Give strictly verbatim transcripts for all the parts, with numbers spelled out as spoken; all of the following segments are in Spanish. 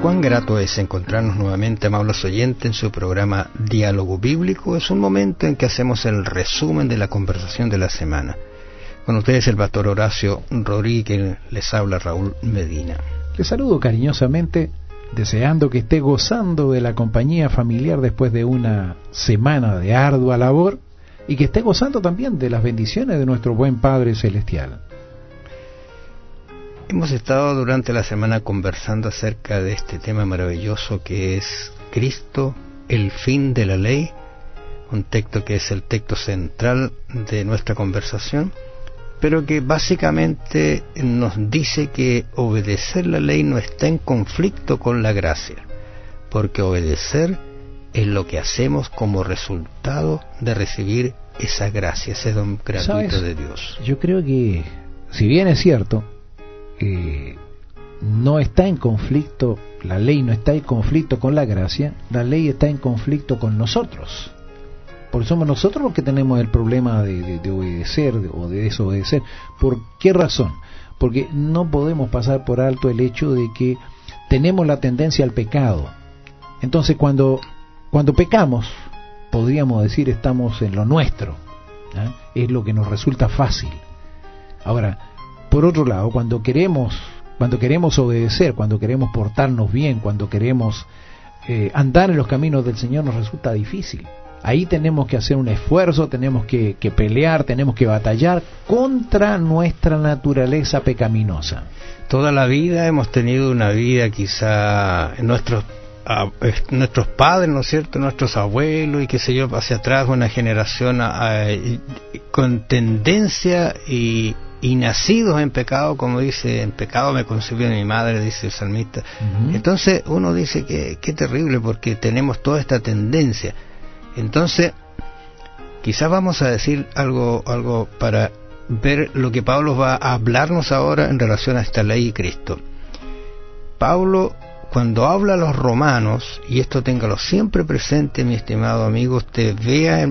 Cuán grato es encontrarnos nuevamente, amables oyentes, en su programa Diálogo Bíblico. Es un momento en que hacemos el resumen de la conversación de la semana. Con ustedes el pastor Horacio Rodríguez, les habla Raúl Medina. Les saludo cariñosamente, deseando que esté gozando de la compañía familiar después de una semana de ardua labor y que esté gozando también de las bendiciones de nuestro buen Padre Celestial. Hemos estado durante la semana conversando acerca de este tema maravilloso que es Cristo, el fin de la ley, un texto que es el texto central de nuestra conversación, pero que básicamente nos dice que obedecer la ley no está en conflicto con la gracia, porque obedecer es lo que hacemos como resultado de recibir esa gracia, ese don gratuito ¿Sabes? de Dios. Yo creo que, si bien es cierto, eh, no está en conflicto, la ley no está en conflicto con la gracia, la ley está en conflicto con nosotros. Porque somos nosotros los que tenemos el problema de, de, de obedecer de, o de desobedecer. ¿Por qué razón? Porque no podemos pasar por alto el hecho de que tenemos la tendencia al pecado. Entonces cuando, cuando pecamos, podríamos decir estamos en lo nuestro, ¿eh? Es lo que nos resulta fácil. Ahora, por otro lado, cuando queremos, cuando queremos obedecer, cuando queremos portarnos bien, cuando queremos eh, andar en los caminos del Señor, nos resulta difícil. Ahí tenemos que hacer un esfuerzo, tenemos que, que pelear, tenemos que batallar contra nuestra naturaleza pecaminosa. Toda la vida hemos tenido una vida quizá nuestros a, nuestros padres, ¿no es cierto?, nuestros abuelos y qué sé yo, hacia atrás una generación a, a, con tendencia y, y nacidos en pecado, como dice, en pecado me concibió mi madre, dice el salmista. Uh-huh. Entonces uno dice que qué terrible, porque tenemos toda esta tendencia. Entonces, quizás vamos a decir algo, algo para ver lo que Pablo va a hablarnos ahora en relación a esta ley y Cristo. Pablo, cuando habla a los romanos, y esto téngalo siempre presente, mi estimado amigo, usted vea,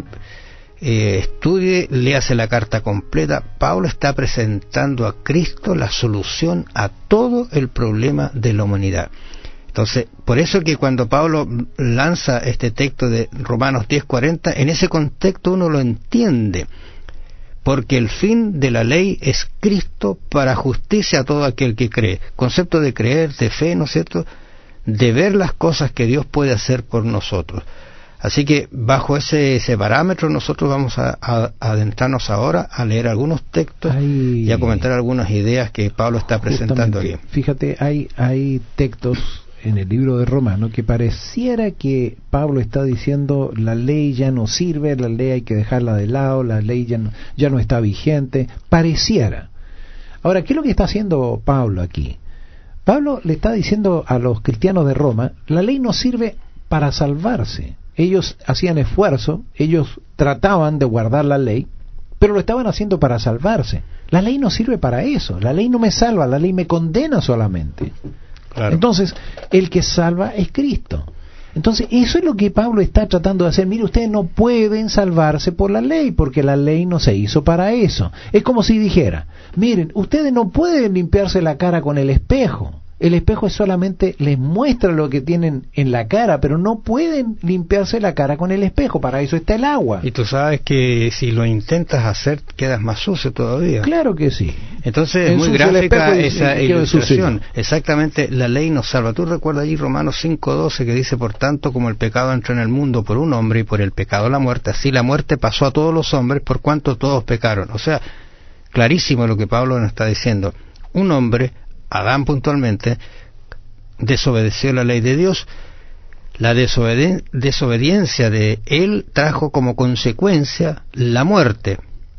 eh, estudie, léase la carta completa. Pablo está presentando a Cristo la solución a todo el problema de la humanidad. Entonces, por eso que cuando Pablo lanza este texto de Romanos diez cuarenta, en ese contexto uno lo entiende, porque el fin de la ley es Cristo para justicia a todo aquel que cree. Concepto de creer, de fe, ¿no es cierto?, de ver las cosas que Dios puede hacer por nosotros. Así que bajo ese, ese parámetro nosotros vamos a, a, a adentrarnos ahora a leer algunos textos Ay, y a comentar algunas ideas que Pablo está presentando aquí. Fíjate, hay, hay textos en el libro de Romanos que pareciera que Pablo está diciendo la ley ya no sirve, la ley hay que dejarla de lado, la ley ya no, ya no está vigente, pareciera. Ahora, ¿qué es lo que está haciendo Pablo aquí? Pablo le está diciendo a los cristianos de Roma, la ley no sirve para salvarse. Ellos hacían esfuerzo, ellos trataban de guardar la ley, pero lo estaban haciendo para salvarse. La ley no sirve para eso, la ley no me salva, la ley me condena solamente. Claro. Entonces, el que salva es Cristo. Entonces, eso es lo que Pablo está tratando de hacer. Mire, ustedes no pueden salvarse por la ley, porque la ley no se hizo para eso. Es como si dijera, miren, ustedes no pueden limpiarse la cara con el espejo. El espejo solamente les muestra lo que tienen en la cara, pero no pueden limpiarse la cara con el espejo, para eso está el agua. Y tú sabes que si lo intentas hacer, quedas más sucio todavía. Claro que sí. Entonces es muy gráfica esa ilustración. Exactamente, la ley nos salva. Tú recuerdas allí Romanos cinco doce que dice, por tanto, como el pecado entró en el mundo por un hombre y por el pecado la muerte, así la muerte pasó a todos los hombres por cuanto todos pecaron. O sea, clarísimo lo que Pablo nos está diciendo. Un hombre, Adán puntualmente, desobedeció la ley de Dios. La desobedi- desobediencia de él trajo como consecuencia la muerte.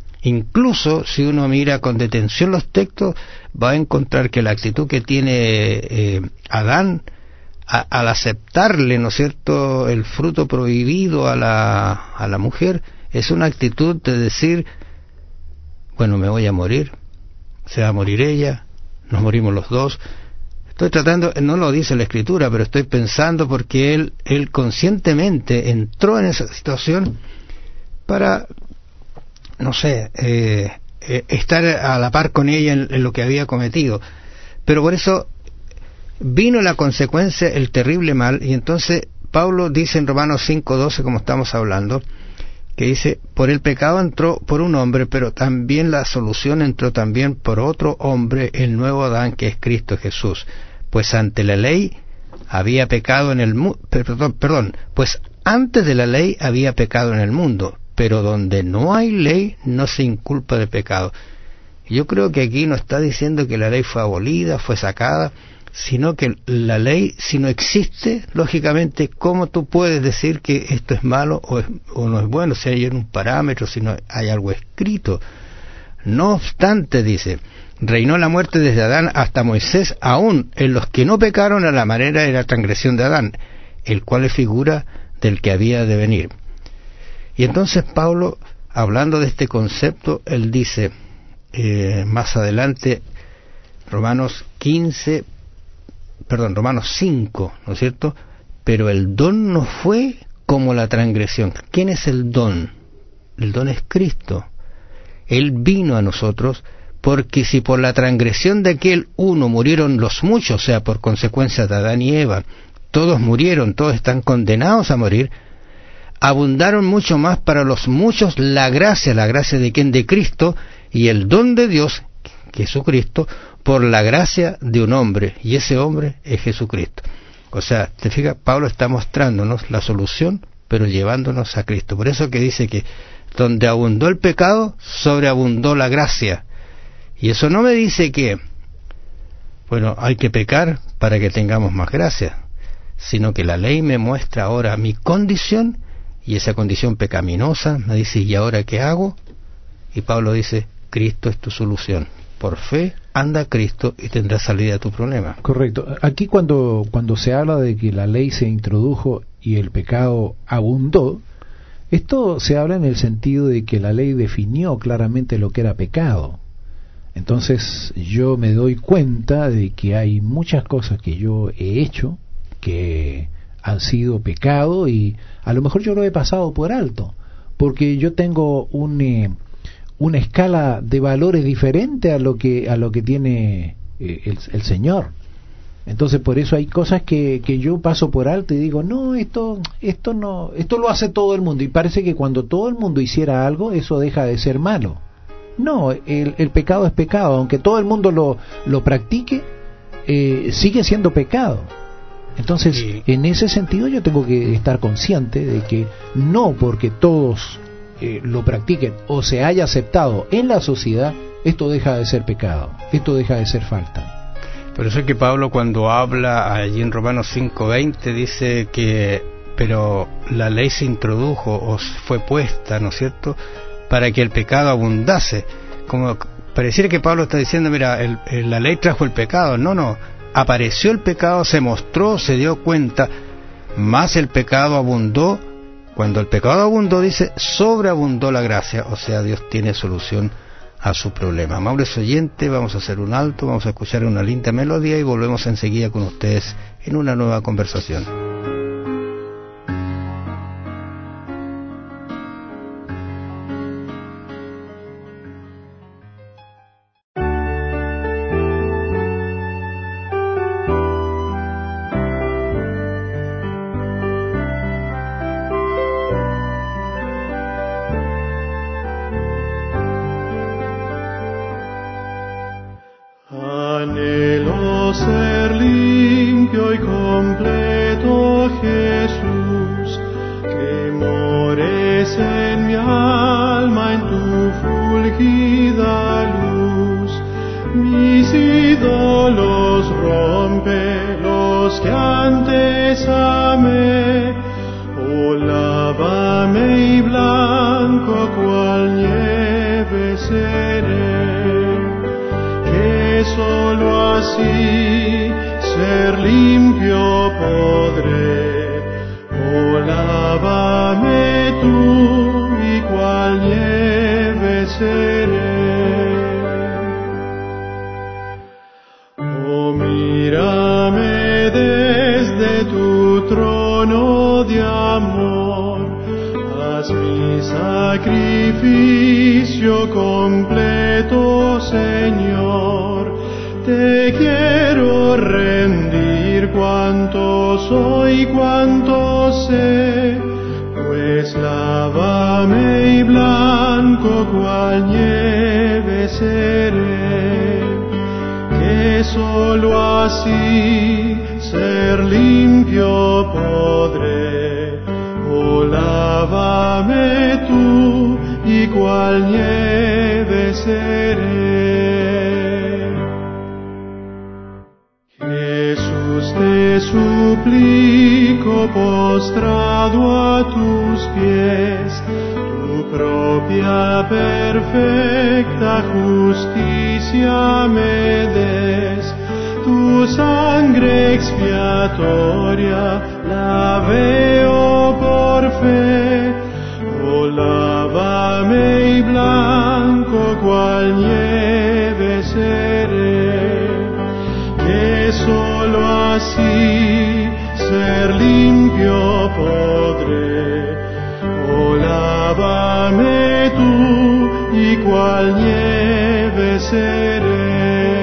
Incluso si uno mira con detención los textos, va a encontrar que la actitud que tiene eh, Adán a, al aceptarle, ¿no es cierto?, el fruto prohibido a la, a la mujer, es una actitud de decir, bueno, me voy a morir, se va a morir ella, nos morimos los dos. Estoy tratando, no lo dice la Escritura, pero estoy pensando porque él, él conscientemente entró en esa situación para, no sé, eh, eh, estar a la par con ella en, en lo que había cometido. Pero por eso, vino la consecuencia, el terrible mal, y entonces Pablo dice en Romanos cinco doce, como estamos hablando, que dice, por el pecado entró por un hombre, pero también la solución entró también por otro hombre, el nuevo Adán, que es Cristo Jesús. Pues ante la ley había pecado en el mundo, perdón, perdón, pues antes de la ley había pecado en el mundo, pero donde no hay ley no se inculpa de pecado. Yo creo que aquí no está diciendo que la ley fue abolida, fue sacada, sino que la ley, si no existe, lógicamente, ¿cómo tú puedes decir que esto es malo o, es, o no es bueno? Si hay un parámetro, si no hay algo escrito. No obstante, dice, reinó la muerte desde Adán hasta Moisés, aún en los que no pecaron a la manera de la transgresión de Adán, el cual es figura del que había de venir. Y entonces Pablo, hablando de este concepto, él dice, eh, más adelante, Romanos quince, perdón, Romanos cinco, ¿no es cierto? Pero el don no fue como la transgresión. ¿Quién es el don? El don es Cristo. Él vino a nosotros, porque si por la transgresión de aquel uno murieron los muchos, o sea, por consecuencia de Adán y Eva, todos murieron, todos están condenados a morir, abundaron mucho más para los muchos la gracia, la gracia de quien, de Cristo, y el don de Dios, Jesucristo, por la gracia de un hombre, y ese hombre es Jesucristo. O sea, te fijas, Pablo está mostrándonos la solución, pero llevándonos a Cristo. Por eso que dice que donde abundó el pecado, sobreabundó la gracia. Y eso no me dice que, bueno, hay que pecar para que tengamos más gracia, sino que la ley me muestra ahora mi condición, y esa condición pecaminosa me dice, ¿y ahora qué hago? Y Pablo dice, Cristo es tu solución. Por fe, anda a Cristo y tendrás salida a tu problema. Correcto. Aquí cuando, cuando se habla de que la ley se introdujo y el pecado abundó, esto se habla en el sentido de que la ley definió claramente lo que era pecado. Entonces yo me doy cuenta de que hay muchas cosas que yo he hecho que han sido pecado, y a lo mejor yo lo he pasado por alto, porque yo tengo un... Eh, una escala de valores diferente a lo que a lo que tiene eh, el, el Señor. Entonces por eso hay cosas que, que yo paso por alto y digo, no, esto esto no esto lo hace todo el mundo, y parece que cuando todo el mundo hiciera algo, eso deja de ser malo. No, el, el pecado es pecado, aunque todo el mundo lo, lo practique, eh, sigue siendo pecado. Entonces, sí, en ese sentido yo tengo que estar consciente de que no porque todos Eh, lo practiquen o se haya aceptado en la sociedad, esto deja de ser pecado, esto deja de ser falta. Por eso es que Pablo, cuando habla allí en Romanos cinco veinte, dice que pero la ley se introdujo o fue puesta, ¿no es cierto?, para que el pecado abundase. Como pareciera que Pablo está diciendo, mira, el, el, la ley trajo el pecado. No, no, apareció el pecado, se mostró, se dio cuenta, más el pecado abundó. Cuando el pecado abundó, dice, sobreabundó la gracia, o sea, Dios tiene solución a su problema. Amables oyentes, vamos a hacer un alto, vamos a escuchar una linda melodía y volvemos enseguida con ustedes en una nueva conversación. Completo, Señor, te quiero rendir. cuánto soy, cuánto sé, pues lávame y blanco cual nieve seré, que solo así ser limpio podré. Oh, lávame tú y cual nieve seré. Jesús, te suplico postrado a tus pies, tu propia perfecta justicia me des, tu sangre expiatoria la veo por fe. Oh, lávame y blanco cual nieve seré, que solo así ser limpio podré. Oh, lávame tú y cual nieve seré.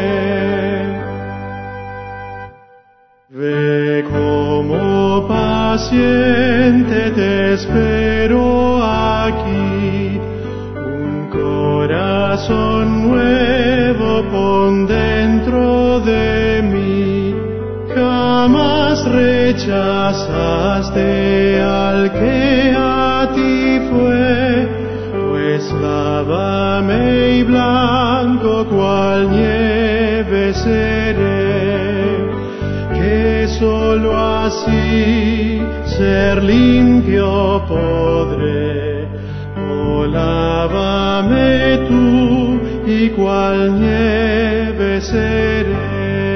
Ve como paciente te espero aquí, un corazón nuevo pon dentro de mí. Jamás rechazaste al que a ti fue, pues lávame y blanco cual nieve seré, que solo así ser limpio podré. Oh, lávame tú y cual nieve seré.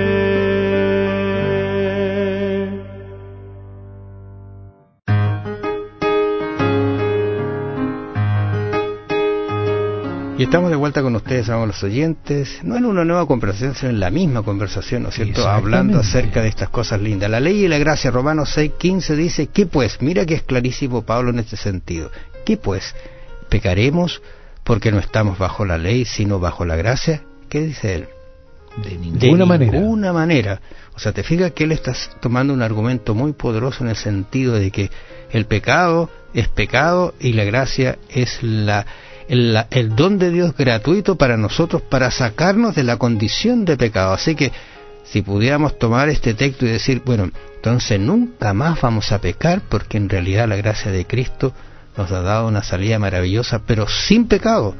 Y estamos de vuelta con ustedes, amigos los oyentes, no en una nueva conversación, sino en la misma conversación, ¿no es cierto?, hablando acerca de estas cosas lindas. La ley y la gracia, Romanos seis quince dice, ¿qué pues? Mira que es clarísimo Pablo en este sentido. ¿Qué pues? ¿Pecaremos porque no estamos bajo la ley, sino bajo la gracia? ¿Qué dice él? De ninguna manera. De ninguna manera. O sea, te fijas que él está tomando un argumento muy poderoso en el sentido de que el pecado es pecado y la gracia es la... El, el don de Dios gratuito para nosotros, para sacarnos de la condición de pecado. Así que si pudiéramos tomar este texto y decir, bueno, entonces nunca más vamos a pecar, porque en realidad la gracia de Cristo nos ha dado una salida maravillosa, pero sin pecado.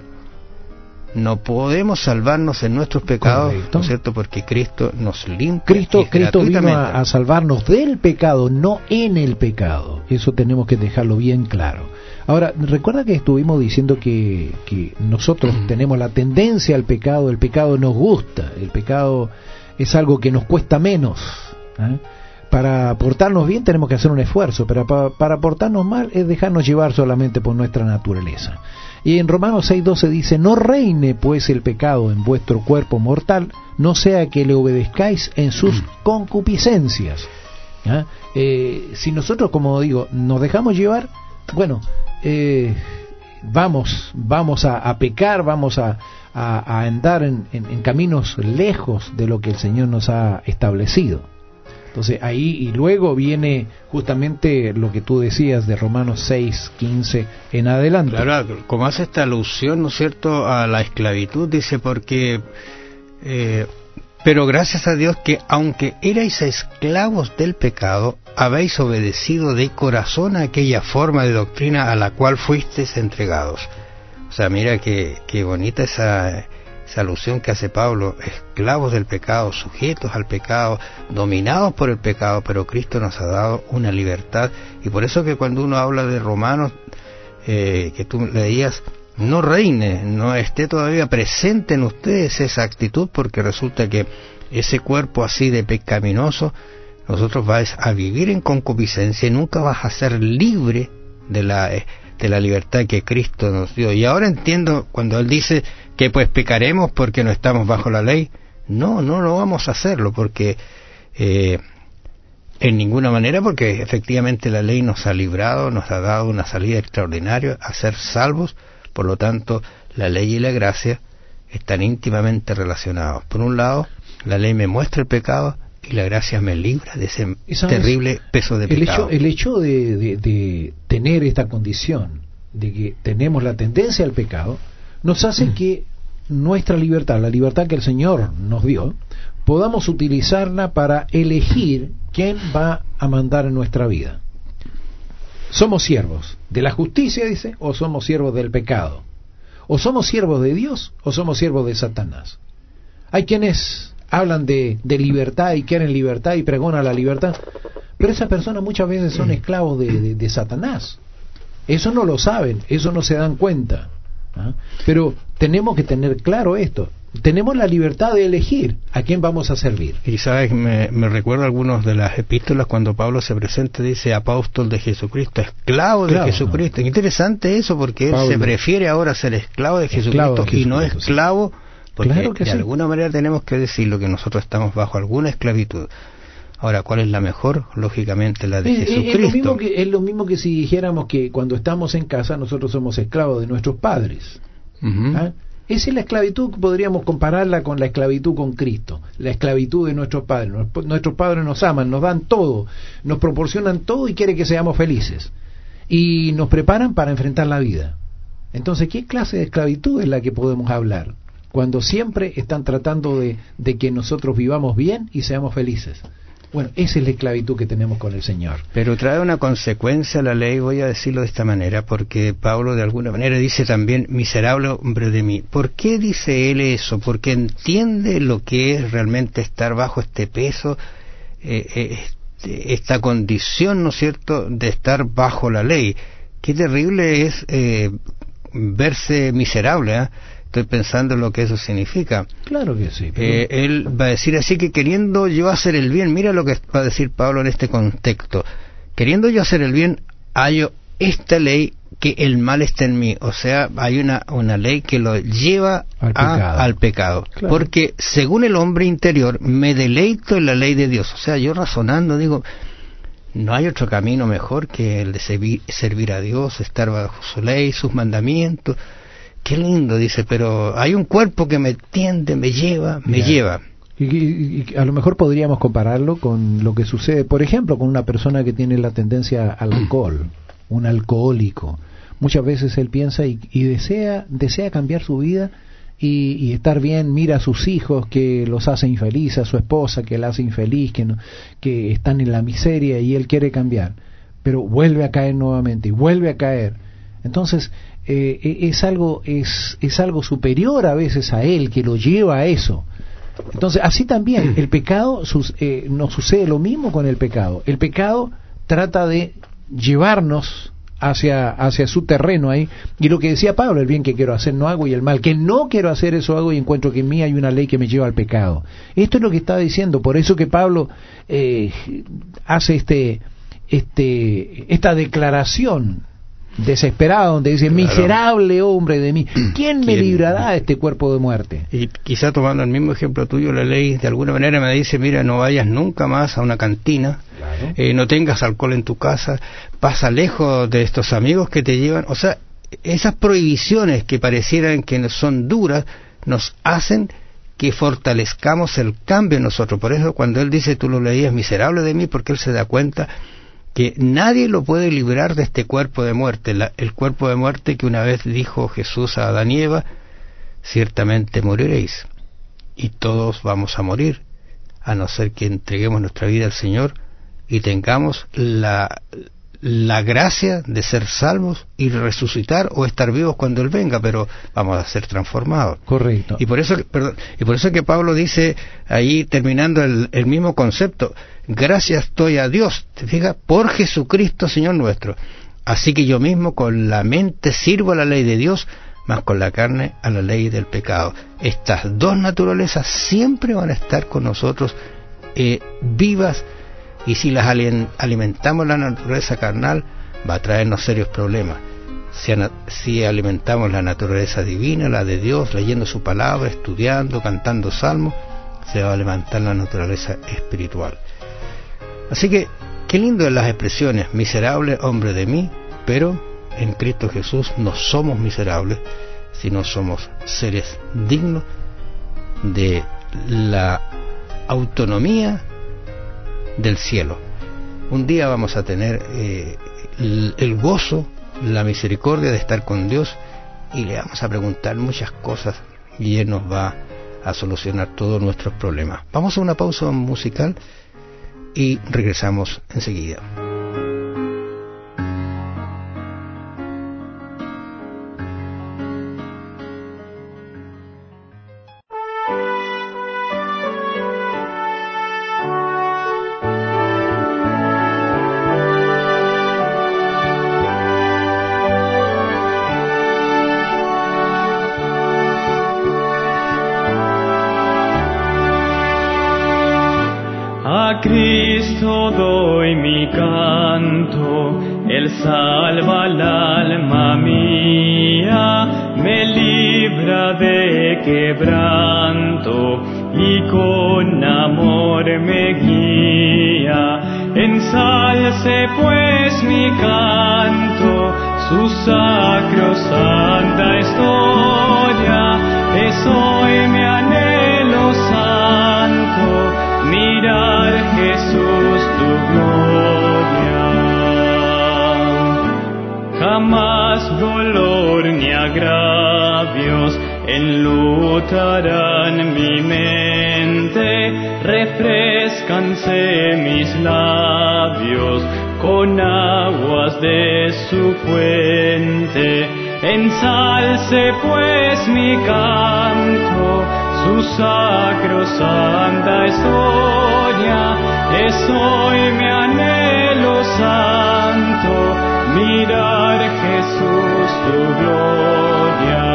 No podemos salvarnos en nuestros pecados, ¿no es cierto?, porque Cristo nos limpia. Cristo, Cristo vino a, a salvarnos del pecado, no en el pecado. Eso tenemos que dejarlo bien claro. Ahora, recuerda que estuvimos diciendo que, que nosotros mm. tenemos la tendencia al pecado, el pecado nos gusta, el pecado es algo que nos cuesta menos, ¿eh? Para portarnos bien tenemos que hacer un esfuerzo, pero para, para portarnos mal es dejarnos llevar solamente por nuestra naturaleza. Y en Romanos seis doce dice, no reine pues el pecado en vuestro cuerpo mortal, no sea que le obedezcáis en sus mm. concupiscencias. ¿Eh? Eh, si nosotros, como digo, nos dejamos llevar, bueno, eh, vamos vamos a, a pecar, vamos a, a, a andar en, en, en caminos lejos de lo que el Señor nos ha establecido. Entonces ahí, y luego viene justamente lo que tú decías de Romanos seis quince en adelante. Claro, como hace esta alusión, ¿no es cierto?, a la esclavitud, dice, porque eh, pero gracias a Dios que aunque erais esclavos del pecado, habéis obedecido de corazón a aquella forma de doctrina a la cual fuisteis entregados. O sea, mira que, que bonita esa, esa alusión que hace Pablo, esclavos del pecado, sujetos al pecado, dominados por el pecado, pero Cristo nos ha dado una libertad. Y por eso que cuando uno habla de Romanos, eh, que tú leías, no reine, no esté todavía presente en ustedes esa actitud, porque resulta que ese cuerpo así de pecaminoso, nosotros vais a vivir en concupiscencia y nunca vas a ser libre de la de la libertad que Cristo nos dio. Y ahora entiendo cuando él dice que pues pecaremos porque no estamos bajo la ley. No, no lo vamos a hacerlo, porque eh, en ninguna manera, porque efectivamente la ley nos ha librado, nos ha dado una salida extraordinaria a ser salvos. Por lo tanto, la ley y la gracia están íntimamente relacionados. Por un lado, la ley me muestra el pecado y la gracia me libra de ese terrible peso de pecado. El hecho, el hecho de, de, de tener esta condición, de que tenemos la tendencia al pecado, nos hace mm. que nuestra libertad, la libertad que el Señor nos dio, podamos utilizarla para elegir quién va a mandar en nuestra vida. ¿Somos siervos de la justicia, dice, o somos siervos del pecado? ¿O somos siervos de Dios o somos siervos de Satanás? Hay quienes hablan de, de libertad y quieren libertad y pregonan la libertad, pero esas personas muchas veces son esclavos de, de, de Satanás. Eso no lo saben, eso no se dan cuenta. ¿Ah? Pero tenemos que tener claro esto. Tenemos la libertad de elegir a quién vamos a servir. Y sabes, me, me recuerda algunos de las epístolas cuando Pablo se presenta, dice apóstol de Jesucristo, esclavo de claro, Jesucristo. No. Interesante eso, porque Pablo, él se prefiere ahora ser esclavo de Jesucristo, esclavo de Jesucristo y no esclavo, porque claro que de sí. alguna manera tenemos que decirlo que nosotros estamos bajo alguna esclavitud. Ahora, ¿cuál es la mejor? Lógicamente la de es, Jesucristo. Es lo, mismo que, es lo mismo que si dijéramos que cuando estamos en casa nosotros somos esclavos de nuestros padres. Uh-huh. ¿Ah? Esa es la esclavitud, podríamos compararla con la esclavitud con Cristo, la esclavitud de nuestros padres. Nuestros padres nos aman, nos dan todo, nos proporcionan todo y quieren que seamos felices. Y nos preparan para enfrentar la vida. Entonces, ¿qué clase de esclavitud es la que podemos hablar? Cuando siempre están tratando de, de que nosotros vivamos bien y seamos felices. Bueno, esa es la esclavitud que tenemos con el Señor. Pero trae una consecuencia la ley, voy a decirlo de esta manera, porque Pablo de alguna manera dice también, miserable hombre de mí. ¿Por qué dice él eso? Porque entiende lo que es realmente estar bajo este peso, eh, eh, esta condición, ¿no es cierto?, de estar bajo la ley. Qué terrible es eh, verse miserable, ¿eh? Estoy pensando en lo que eso significa. Claro que sí. Pero... Eh, él va a decir así que queriendo yo hacer el bien, mira lo que va a decir Pablo en este contexto. Queriendo yo hacer el bien, hallo esta ley que el mal está en mí. O sea, hay una, una ley que lo lleva al a, pecado. Al pecado. Claro. Porque según el hombre interior, me deleito en la ley de Dios. O sea, yo razonando digo, no hay otro camino mejor que el de servir, servir a Dios, estar bajo su ley, sus mandamientos. Qué lindo, dice, pero hay un cuerpo que me tiende, me lleva, me yeah. lleva. Y, y, y a lo mejor podríamos compararlo con lo que sucede, por ejemplo, con una persona que tiene la tendencia al alcohol, un alcohólico. Muchas veces él piensa y, y desea desea cambiar su vida y, y estar bien, mira a sus hijos que los hace infelices, a su esposa que la hace infeliz, que, no, que están en la miseria y él quiere cambiar, pero vuelve a caer nuevamente y vuelve a caer. Entonces, eh, es algo es, es algo superior a veces a él que lo lleva a eso. Entonces, así también, el pecado, sus, eh, nos sucede lo mismo con el pecado. El pecado trata de llevarnos hacia, hacia su terreno ahí, y lo que decía Pablo, el bien que quiero hacer no hago y el mal que no quiero hacer eso hago y encuentro que en mí hay una ley que me lleva al pecado. Esto es lo que está diciendo, por eso que Pablo eh, hace este, este, esta declaración desesperado, donde dice, claro, miserable hombre de mí, ¿quién me ¿Quién? librará de este cuerpo de muerte? Y quizá tomando el mismo ejemplo tuyo, la ley de alguna manera me dice, mira, no vayas nunca más a una cantina, claro, eh, no tengas alcohol en tu casa, pasa lejos de estos amigos que te llevan. O sea, esas prohibiciones que parecieran que son duras, nos hacen que fortalezcamos el cambio en nosotros. Por eso cuando él dice, tú lo leías, miserable de mí, porque él se da cuenta que nadie lo puede librar de este cuerpo de muerte, la, el cuerpo de muerte que una vez dijo Jesús a Adán y Eva, ciertamente moriréis, y todos vamos a morir, a no ser que entreguemos nuestra vida al Señor y tengamos la, la gracia de ser salvos y resucitar o estar vivos cuando Él venga, pero vamos a ser transformados. Correcto. Y por eso, perdón, y por eso que Pablo dice ahí, terminando el, el mismo concepto, gracias estoy a Dios, ¿te fijas? Por Jesucristo Señor nuestro. Así que yo mismo con la mente sirvo a la ley de Dios, mas con la carne a la ley del pecado. Estas dos naturalezas siempre van a estar con nosotros eh, vivas, y si las alimentamos la naturaleza carnal, va a traernos serios problemas. Si, si alimentamos la naturaleza divina, la de Dios, leyendo su palabra, estudiando, cantando salmos, se va a levantar la naturaleza espiritual. Así que, qué lindo en las expresiones, miserable hombre de mí, pero en Cristo Jesús no somos miserables, sino somos seres dignos de la autonomía del cielo. Un día vamos a tener eh, el, el gozo, la misericordia de estar con Dios, y le vamos a preguntar muchas cosas y Él nos va a solucionar todos nuestros problemas. Vamos a una pausa musical y regresamos enseguida. A Cristo doy mi canto, Él salva el alma mía, me libra de quebranto y con amor me guía. Ensalce pues mi canto, su sacrosanta historia, es hoy mi anhelo santo, mirar Jesús tu gloria. Jamás dolor ni agravios enlutarán mi mente, refrescanse mis labios con aguas de su fuente. Ensalce pues mi canto, su sacrosanta historia, es hoy mi anhelo santo, mirar Jesús tu gloria.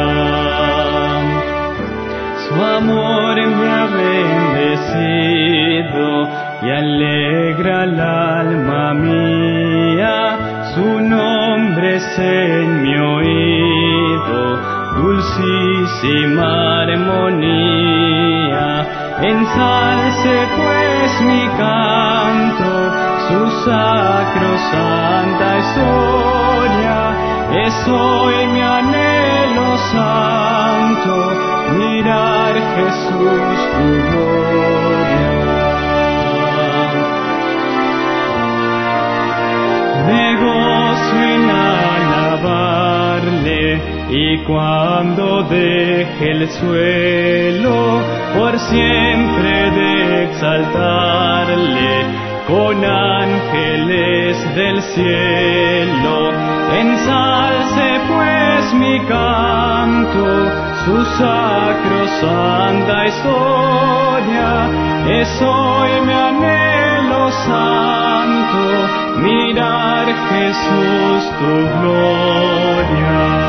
Su amor me ha bendecido y alegra el alma mía, su nombre es en mi oído, dulcísima armonía. Ensalce pues mi canto, su sacrosanta historia, es hoy mi anhelo santo, mirar Jesús tu gloria. Me gozo en alabarle, y cuando deje el suelo, por siempre de exaltarle, con ángeles del cielo. Ensalce pues mi canto, su sacrosanta historia, es hoy mi anhelo santo, mirar Jesús tu gloria.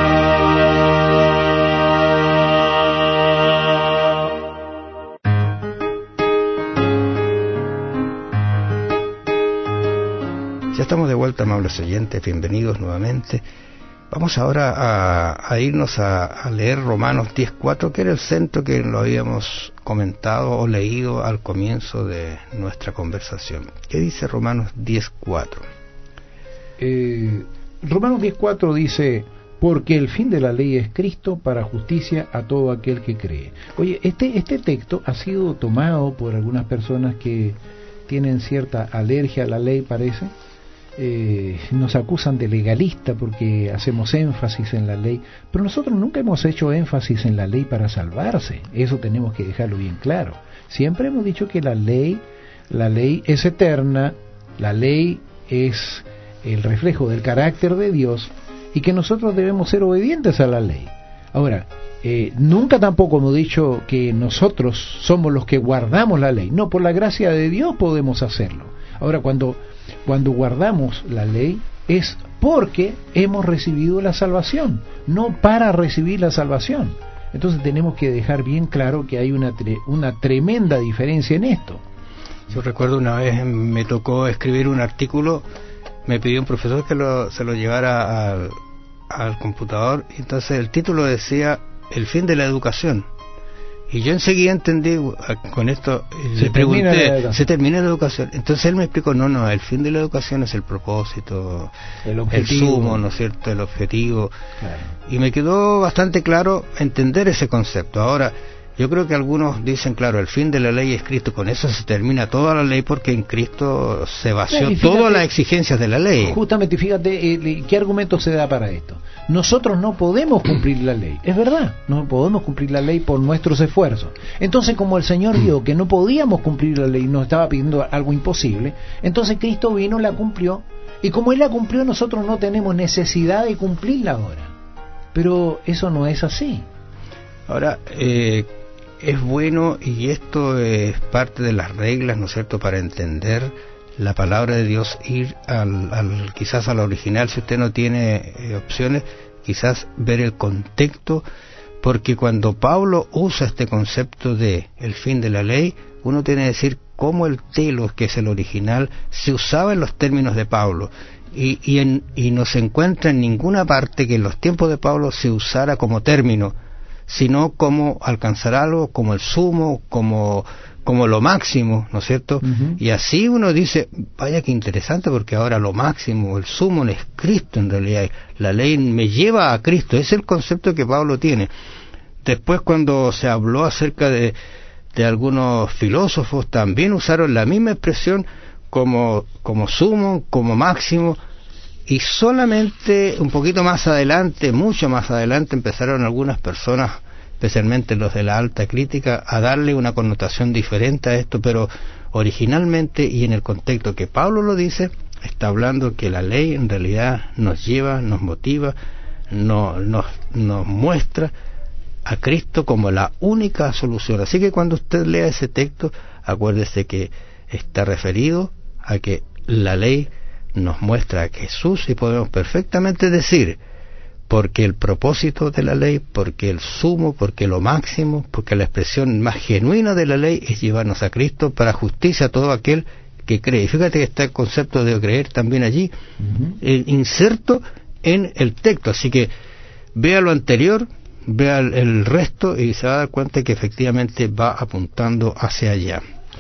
Ya estamos de vuelta, amables oyentes, bienvenidos nuevamente. Vamos ahora a, a irnos a, a leer Romanos diez cuatro, que era el centro que lo habíamos comentado o leído al comienzo de nuestra conversación. ¿Qué dice Romanos diez cuatro? Eh, Romanos diez cuatro dice: porque el fin de la ley es Cristo para justicia a todo aquel que cree. Oye, este, este texto ha sido tomado por algunas personas que tienen cierta alergia a la ley, parece. Eh, nos acusan de legalista porque hacemos énfasis en la ley, pero nosotros nunca hemos hecho énfasis en la ley para salvarse. Eso tenemos que dejarlo bien claro. Siempre hemos dicho que la ley, la ley es eterna, la ley es el reflejo del carácter de Dios y que nosotros debemos ser obedientes a la ley. Ahora, eh, nunca tampoco hemos dicho que nosotros somos los que guardamos la ley. No, por la gracia de Dios podemos hacerlo. Ahora, cuando Cuando guardamos la ley es porque hemos recibido la salvación, no para recibir la salvación. Entonces tenemos que dejar bien claro que hay una tre- una tremenda diferencia en esto. Yo recuerdo una vez me tocó escribir un artículo, me pidió un profesor que lo, se lo llevara al, al computador, y entonces el título decía El fin de la educación. Y yo enseguida entendí, con esto, se le pregunté, termina ¿se termina la educación? Entonces él me explicó, no, no, el fin de la educación es el propósito, el, el sumo, ¿no es cierto?, el objetivo. Claro. Y me quedó bastante claro entender ese concepto. Ahora, Yo creo que algunos dicen, claro, el fin de la ley es Cristo, con eso se termina toda la ley porque en Cristo se vació sí, todas las exigencias de la ley. Justamente, fíjate, eh, ¿qué argumento se da para esto? Nosotros no podemos cumplir la ley, es verdad, no podemos cumplir la ley por nuestros esfuerzos. Entonces, como el Señor vio que no podíamos cumplir la ley, nos estaba pidiendo algo imposible, entonces Cristo vino, la cumplió, y como Él la cumplió, nosotros no tenemos necesidad de cumplirla ahora. Pero eso no es así. Ahora, eh, es bueno, y esto es parte de las reglas, ¿no es cierto?, para entender la palabra de Dios, ir al, al quizás al original, si usted no tiene eh, opciones, quizás ver el contexto, porque cuando Pablo usa este concepto de el fin de la ley, uno tiene que decir cómo el telos, que es el original, se usaba en los términos de Pablo, y, y, en, y no se encuentra en ninguna parte que en los tiempos de Pablo se usara como término, sino como alcanzar algo, como el sumo, como como lo máximo, ¿no es cierto? Uh-huh. Y así uno dice, vaya que interesante, porque ahora lo máximo, el sumo es Cristo en realidad, la ley me lleva a Cristo, ese es el concepto que Pablo tiene. Después, cuando se habló acerca de, de algunos filósofos, también usaron la misma expresión como, como sumo, como máximo, y solamente un poquito más adelante, mucho más adelante, empezaron algunas personas, especialmente los de la alta crítica, a darle una connotación diferente a esto, pero originalmente y en el contexto que Pablo lo dice, está hablando que la ley en realidad nos lleva, nos motiva, no, nos, nos muestra a Cristo como la única solución. Así que cuando usted lea ese texto, acuérdese que está referido a que la ley nos muestra a Jesús, y podemos perfectamente decir, porque el propósito de la ley, porque el sumo, porque lo máximo, porque la expresión más genuina de la ley es llevarnos a Cristo para justicia a todo aquel que cree. Y fíjate que está el concepto de creer también allí, uh-huh. eh, inserto en el texto. Así que vea lo anterior, vea el, el resto, y se va a dar cuenta que efectivamente va apuntando hacia allá.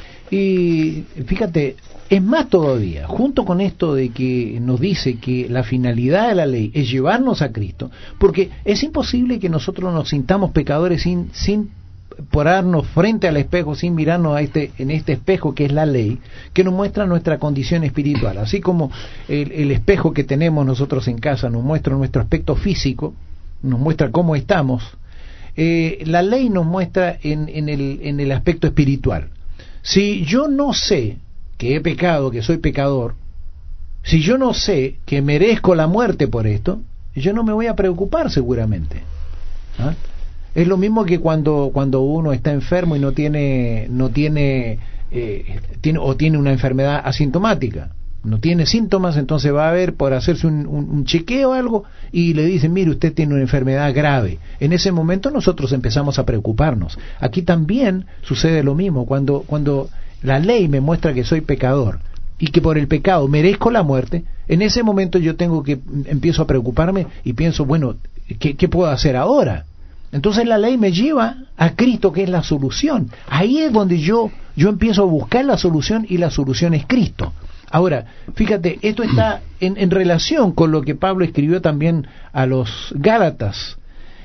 Y fíjate, es más todavía, junto con esto de que nos dice que la finalidad de la ley es llevarnos a Cristo, porque es imposible que nosotros nos sintamos pecadores sin, sin pararnos frente al espejo, sin mirarnos a este, en este espejo que es la ley, que nos muestra nuestra condición espiritual. Así como el, el espejo que tenemos nosotros en casa nos muestra nuestro aspecto físico, nos muestra cómo estamos, eh, la ley nos muestra en, en, el, en el aspecto espiritual. Si yo no sé que he pecado, que soy pecador, si yo no sé que merezco la muerte por esto, yo no me voy a preocupar seguramente. ¿Ah? Es lo mismo que cuando cuando uno está enfermo y no tiene no tiene, eh, tiene o tiene una enfermedad asintomática, no tiene síntomas, entonces va a ver por hacerse un, un, un chequeo o algo y le dicen, mire, usted tiene una enfermedad grave. En ese momento nosotros empezamos a preocuparnos. Aquí también sucede lo mismo, cuando cuando la ley me muestra que soy pecador y que por el pecado merezco la muerte, en ese momento yo tengo que empiezo a preocuparme y pienso, bueno, ¿qué, qué puedo hacer ahora? Entonces la ley me lleva a Cristo, que es la solución. Ahí es donde yo yo empiezo a buscar la solución, y la solución es Cristo. Ahora, fíjate, esto está en, en relación con lo que Pablo escribió también a los Gálatas.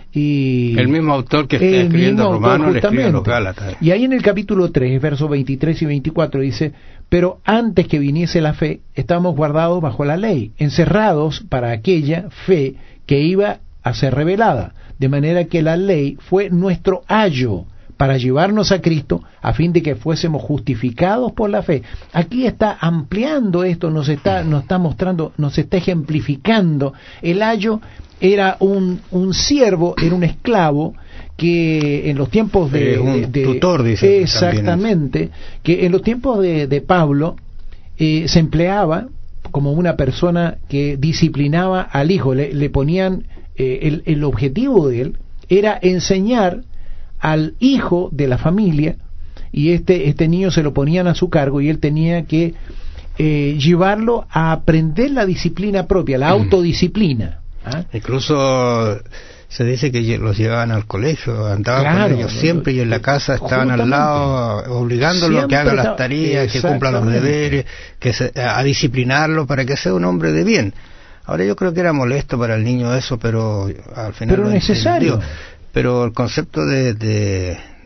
Y el mismo autor que está escribiendo Romanos le escribe a los Gálatas. Y ahí en el capítulo tres, versos veintitrés y veinticuatro dice, pero antes que viniese la fe, estábamos guardados bajo la ley, encerrados para aquella fe que iba a ser revelada, de manera que la ley fue nuestro ayo para llevarnos a Cristo, a fin de que fuésemos justificados por la fe. Aquí está ampliando esto, nos está, nos está mostrando, nos está ejemplificando. El ayo era un, un siervo, era un esclavo que en los tiempos de... Eh, un de, de tutor, dice. Exactamente, que en los tiempos de, de Pablo eh, se empleaba como una persona que disciplinaba al hijo, le, le ponían, eh, el, el objetivo de él era enseñar al hijo de la familia, y este, este niño se lo ponían a su cargo y él tenía que eh, llevarlo a aprender la disciplina propia, la autodisciplina. ¿Ah? Incluso se dice que los llevaban al colegio, andaban claro, con ellos siempre, y en la casa estaban al lado obligándolo a que haga las tareas, que cumpla los deberes, que se, a disciplinarlo para que sea un hombre de bien. Ahora yo creo que era molesto para el niño eso, pero al final pero lo necesario. entendió. Pero el concepto de, de,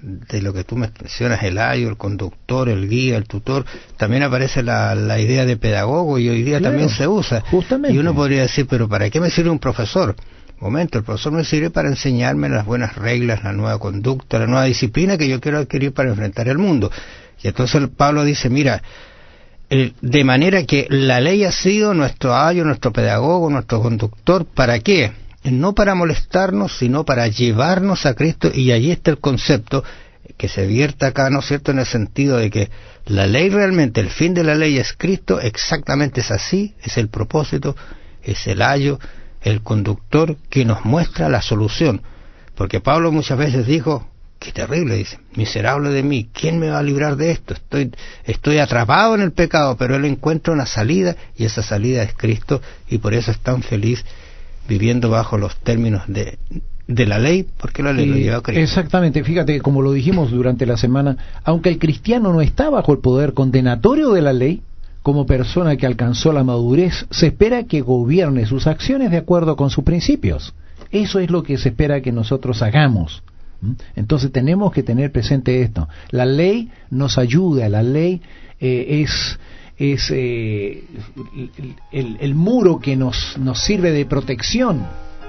de lo que tú mencionas, el ayo, el conductor, el guía, el tutor, también aparece la, la idea de pedagogo, y hoy día claro, también se usa. Justamente. Y uno podría decir, pero ¿para qué me sirve un profesor? Momento, el profesor me sirve para enseñarme las buenas reglas, la nueva conducta, la nueva disciplina que yo quiero adquirir para enfrentar el mundo. Y entonces Pablo dice, mira, el, de manera que la ley ha sido nuestro ayo, nuestro pedagogo, nuestro conductor, ¿para qué? No para molestarnos, sino para llevarnos a Cristo. Y allí está el concepto que se vierte acá, ¿no es cierto?, en el sentido de que la ley realmente, el fin de la ley es Cristo, exactamente es así, es el propósito, es el ayo, el conductor que nos muestra la solución. Porque Pablo muchas veces dijo, qué terrible, dice, miserable de mí, ¿quién me va a librar de esto? Estoy, estoy atrapado en el pecado, pero él encuentra una salida, y esa salida es Cristo, y por eso es tan feliz viviendo bajo los términos de, de la ley, porque la ley lo lleva a Cristo. Exactamente, fíjate, como lo dijimos durante la semana, aunque el cristiano no está bajo el poder condenatorio de la ley, como persona que alcanzó la madurez, se espera que gobierne sus acciones de acuerdo con sus principios. Eso es lo que se espera que nosotros hagamos. Entonces tenemos que tener presente esto. La ley nos ayuda, la ley eh, es, es eh, el, el, el muro que nos, nos sirve de protección.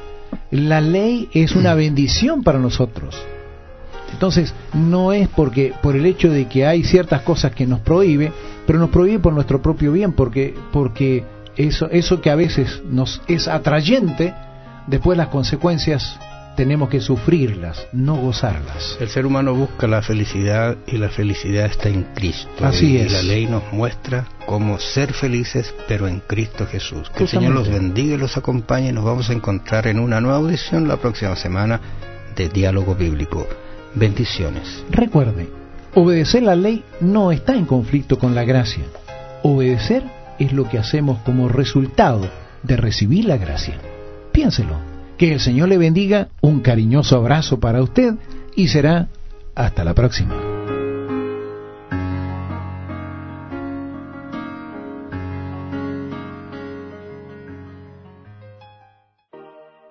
La ley es una bendición para nosotros. Entonces, no es porque por el hecho de que hay ciertas cosas que nos prohíbe, pero nos prohíbe por nuestro propio bien, porque porque eso eso que a veces nos es atrayente, después las consecuencias tenemos que sufrirlas, no gozarlas. El ser humano busca la felicidad, y la felicidad está en Cristo. Así y es. La ley nos muestra cómo ser felices, pero en Cristo Jesús. Que Justamente. El Señor los bendiga y los acompañe, y nos vamos a encontrar en una nueva audición la próxima semana de Diálogo Bíblico. Bendiciones. Recuerde, obedecer la ley no está en conflicto con la gracia. Obedecer es lo que hacemos como resultado de recibir la gracia. Piénselo. Que el Señor le bendiga. Un cariñoso abrazo para usted, y será hasta la próxima.